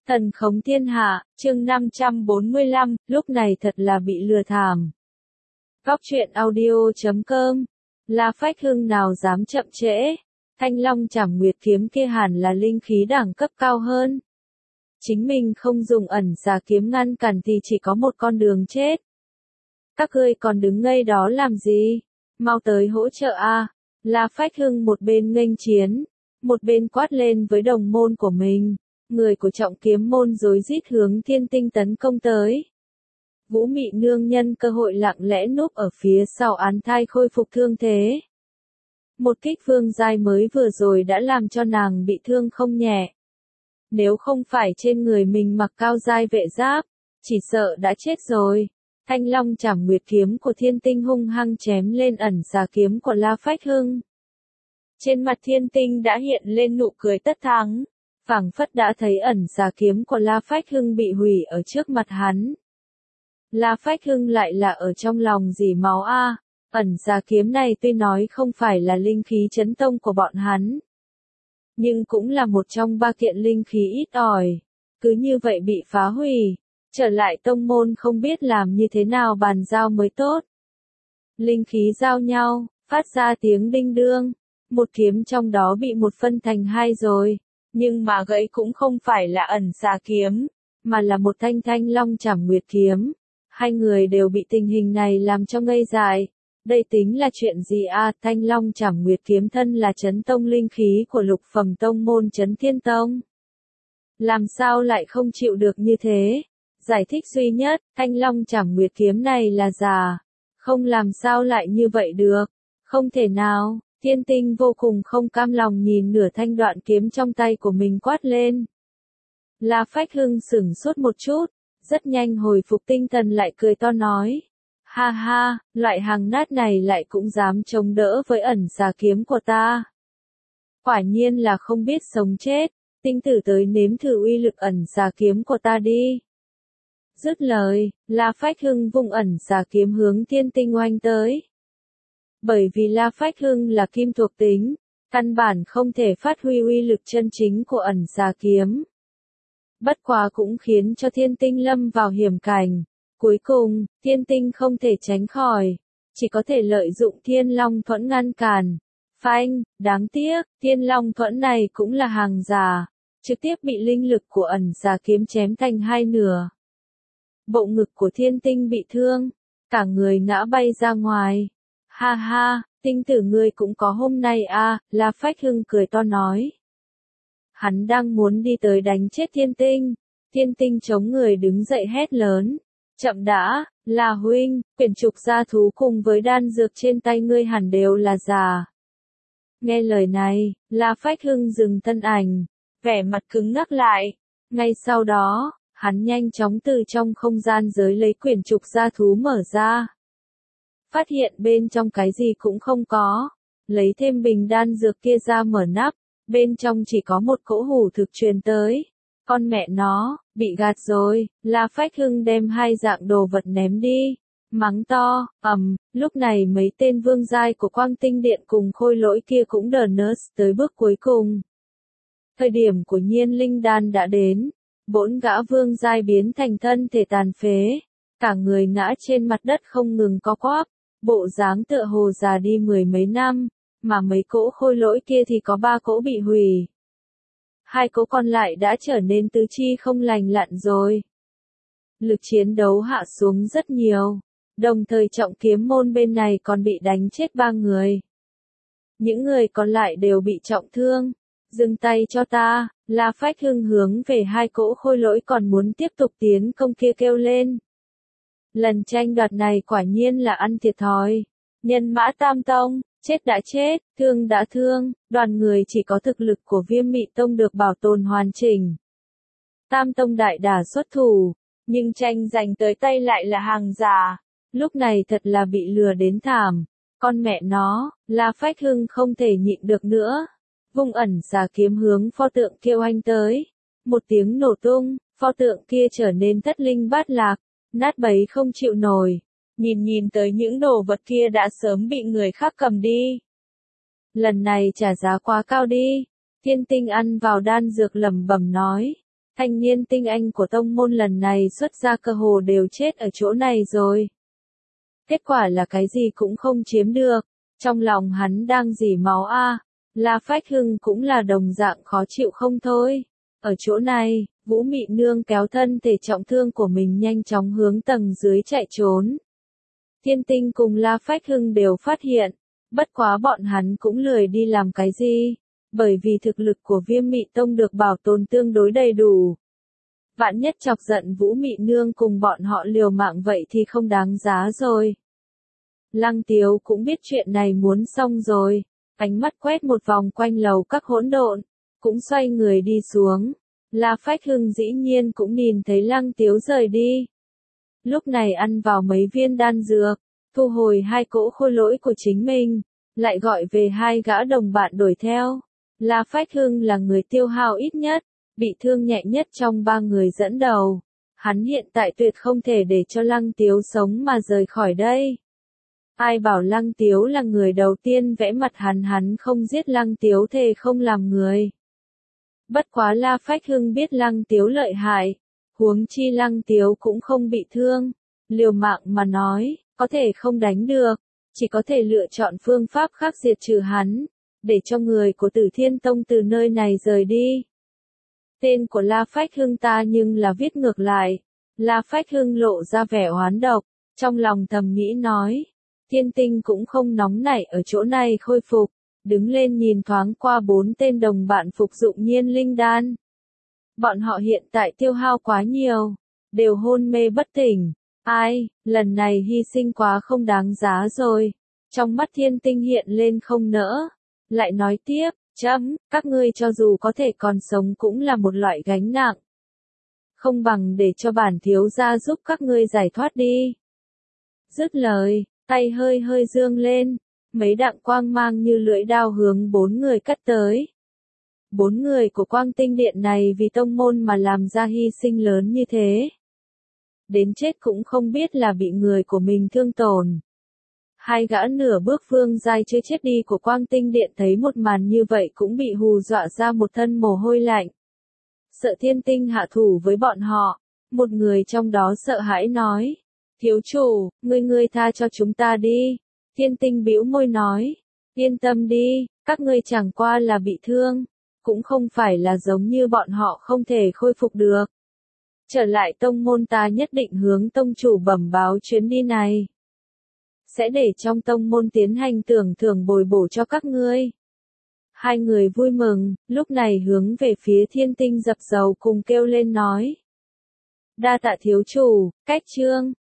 Thần khống thiên hạ, chương 545, lúc này thật là bị lừa thảm. Góc truyện audio.com. La Phách Hưng nào dám chậm trễ. Thanh Long Trảm Nguyệt kiếm kia hẳn là linh khí đẳng cấp cao hơn. Chính mình không dùng ẩn xà kiếm ngăn cản thì chỉ có một con đường chết. Các ngươi còn đứng ngây đó làm gì? Mau tới hỗ trợ a! La Phách Hưng một bên nghênh chiến, một bên quát lên với đồng môn của mình. Người của trọng kiếm môn rối rít hướng Thiên Tinh tấn công tới. Vũ Mị nương nhân cơ hội lặng lẽ núp ở phía sau án thai khôi phục thương thế. Một kích vương giai mới vừa rồi đã làm cho nàng bị thương không nhẹ. Nếu không phải trên người mình mặc cao giai vệ giáp, chỉ sợ đã chết rồi. Thanh Long Trảm Nguyệt kiếm của Thiên Tinh hung hăng chém lên ẩn xà kiếm của La Phách Hưng. Trên mặt Thiên Tinh đã hiện lên nụ cười tất thắng. Phảng phất đã thấy ẩn xà kiếm của La Phách Hưng bị hủy ở trước mặt hắn. La Phách Hưng lại là ở trong lòng dỉ máu a. Ẩn xà kiếm này tuy nói không phải là linh khí chấn tông của bọn hắn, nhưng cũng là một trong ba kiện linh khí ít ỏi. Cứ như vậy bị phá hủy, trở lại tông môn không biết làm như thế nào bàn giao mới tốt. Linh khí giao nhau, phát ra tiếng đinh đương. Một kiếm trong đó bị một phân thành hai rồi. Nhưng mà gãy cũng không phải là ẩn xà kiếm, mà là một thanh long trảm nguyệt kiếm. Hai người đều bị tình hình này làm cho ngây dại. Đây tính là chuyện gì a? Thanh long trảm nguyệt kiếm thân là chấn tông linh khí của lục phẩm tông môn Chấn Thiên Tông. Làm sao lại không chịu được như thế? Giải thích duy nhất, thanh long trảm nguyệt kiếm này là giả. Không làm sao lại như vậy được. Không thể nào. Thiên Tinh vô cùng không cam lòng nhìn nửa thanh đoạn kiếm trong tay của mình quát lên. La Phách Hưng sửng sốt một chút, rất nhanh hồi phục tinh thần lại cười to nói. Ha ha, loại hàng nát này lại cũng dám chống đỡ với ẩn xà kiếm của ta. Quả nhiên là không biết sống chết, tinh tử tới nếm thử uy lực ẩn xà kiếm của ta đi. Dứt lời, La Phách Hưng vung ẩn xà kiếm hướng Thiên Tinh oanh tới. Bởi vì La Phách Hưng là kim thuộc tính, căn bản không thể phát huy uy lực chân chính của ẩn xà kiếm. Bất quá cũng khiến cho Thiên Tinh lâm vào hiểm cảnh. Cuối cùng, Thiên Tinh không thể tránh khỏi, chỉ có thể lợi dụng Thiên Long Thuẫn ngăn cản. Phanh, đáng tiếc, Thiên Long Thuẫn này cũng là hàng giả, trực tiếp bị linh lực của ẩn xà kiếm chém thành hai nửa. Bộ ngực của Thiên Tinh bị thương, cả người ngã bay ra ngoài. Ha ha, tinh tử ngươi cũng có hôm nay a, La Phách Hưng cười to nói. Hắn đang muốn đi tới đánh chết Thiên Tinh. Thiên Tinh chống người đứng dậy hét lớn. Chậm đã, là huynh, quyển trục gia thú cùng với đan dược trên tay ngươi hẳn đều là giả. Nghe lời này, La Phách Hưng dừng thân ảnh, vẻ mặt cứng ngắc lại. Ngay sau đó, hắn nhanh chóng từ trong không gian giới lấy quyển trục gia thú mở ra. Phát hiện bên trong cái gì cũng không có. Lấy thêm bình đan dược kia ra mở nắp, bên trong chỉ có một cỗ hủ thực truyền tới. Con mẹ nó, bị gạt rồi. La Phách Hưng đem hai dạng đồ vật ném đi. Mắng to, lúc này mấy tên vương giai của Quang Tinh Điện cùng khôi lỗi kia cũng đờ nớt tới bước cuối cùng. Thời điểm của nhiên linh đan đã đến. 4 gã vương giai biến thành thân thể tàn phế. Cả người ngã trên mặt đất không ngừng co quắp. Bộ dáng tựa hồ già đi 10 mấy năm, mà mấy cỗ khôi lỗi kia thì có 3 cỗ bị hủy. 2 cỗ còn lại đã trở nên tứ chi không lành lặn rồi. Lực chiến đấu hạ xuống rất nhiều, đồng thời trọng kiếm môn bên này còn bị đánh chết 3 người. Những người còn lại đều bị trọng thương. Dừng tay cho ta, La Phách Hưng hướng về 2 cỗ khôi lỗi còn muốn tiếp tục tiến công kia kêu lên. Lần tranh đoạt này quả nhiên là ăn thiệt thòi. Nhân mã Tam Tông, chết đã chết, thương đã thương, đoàn người chỉ có thực lực của Viêm Mị Tông được bảo tồn hoàn chỉnh. Tam Tông đại đả xuất thủ, nhưng tranh giành tới tay lại là hàng giả. Lúc này thật là bị lừa đến thảm. Con mẹ nó, La Phách Hưng không thể nhịn được nữa. Vung ẩn xà kiếm hướng pho tượng kia oanh tới. Một tiếng nổ tung, pho tượng kia trở nên thất linh bát lạc. Nát bấy không chịu nổi. Nhìn tới những đồ vật kia đã sớm bị người khác cầm đi. Lần này trả giá quá cao đi. Thiên Tinh ăn vào đan dược lẩm bẩm nói. thanh niên tinh anh của tông môn lần này xuất ra cơ hồ đều chết ở chỗ này rồi. Kết quả là cái gì cũng không chiếm được, trong lòng hắn đang rỉ máu a. La Phách Hưng cũng là đồng dạng khó chịu không thôi. Ở chỗ này, Vũ Mị Nương kéo thân thể trọng thương của mình nhanh chóng hướng tầng dưới chạy trốn. Thiên Tinh cùng La Phách Hưng đều phát hiện, bất quá bọn hắn cũng lười đi làm cái gì, bởi vì thực lực của Viêm Mị Tông được bảo tồn tương đối đầy đủ. Vạn nhất chọc giận Vũ Mị Nương cùng bọn họ liều mạng vậy thì không đáng giá rồi. Lăng Tiếu cũng biết chuyện này muốn xong rồi, ánh mắt quét một vòng quanh lầu các hỗn độn, cũng xoay người đi xuống. La Phách Hưng dĩ nhiên cũng nhìn thấy Lăng Tiếu rời đi. Lúc này ăn vào mấy viên đan dược, thu hồi hai cỗ khôi lỗi của chính mình, lại gọi về hai gã đồng bạn đuổi theo. La Phách Hưng là người tiêu hao ít nhất, bị thương nhẹ nhất trong ba người dẫn đầu. Hắn hiện tại tuyệt không thể để cho Lăng Tiếu sống mà rời khỏi đây. Ai bảo Lăng Tiếu là người đầu tiên vẽ mặt hắn không giết Lăng Tiếu thề không làm người. Bất quá La Phách Hưng biết Lăng Tiếu lợi hại, huống chi Lăng Tiếu cũng không bị thương. Liều mạng mà nói, có thể không đánh được, chỉ có thể lựa chọn phương pháp khác diệt trừ hắn, để cho người của Tử Thiên Tông từ nơi này rời đi. Tên của La Phách Hưng ta nhưng là viết ngược lại. La Phách Hưng lộ ra vẻ oán độc, trong lòng thầm nghĩ nói. Thiên Tinh cũng không nóng nảy ở chỗ này khôi phục, đứng lên nhìn thoáng qua 4 tên đồng bạn phục dụng nhiên linh đan. Bọn họ hiện tại tiêu hao quá nhiều, đều hôn mê bất tỉnh. Ai, lần này hy sinh quá không đáng giá rồi. Trong mắt Thiên Tinh hiện lên không nỡ. Lại nói tiếp, các ngươi cho dù có thể còn sống cũng là một loại gánh nặng. Không bằng để cho bản thiếu gia giúp các ngươi giải thoát đi. Dứt lời, tay hơi hơi dương lên, mấy đặng quang mang như lưỡi đao hướng 4 người cắt tới. 4 người của Quang Tinh Điện này vì tông môn mà làm ra hy sinh lớn như thế. Đến chết cũng không biết là bị người của mình thương tổn. Hai gã nửa bước vương giai chưa chết đi của Quang Tinh Điện thấy một màn như vậy cũng bị hù dọa ra một thân mồ hôi lạnh. Sợ Thiên Tinh hạ thủ với bọn họ, một người trong đó sợ hãi nói. Thiếu chủ, ngươi tha cho chúng ta đi. Thiên Tinh bĩu môi nói. Yên tâm đi, các ngươi chẳng qua là bị thương, cũng không phải là giống như bọn họ không thể khôi phục được. Trở lại tông môn ta nhất định hướng tông chủ bẩm báo chuyến đi này. Sẽ để trong tông môn tiến hành tưởng thưởng bồi bổ cho các ngươi. Hai người vui mừng, lúc này hướng về phía Thiên Tinh dập dầu cùng kêu lên nói. Đa tạ thiếu chủ, cách chương.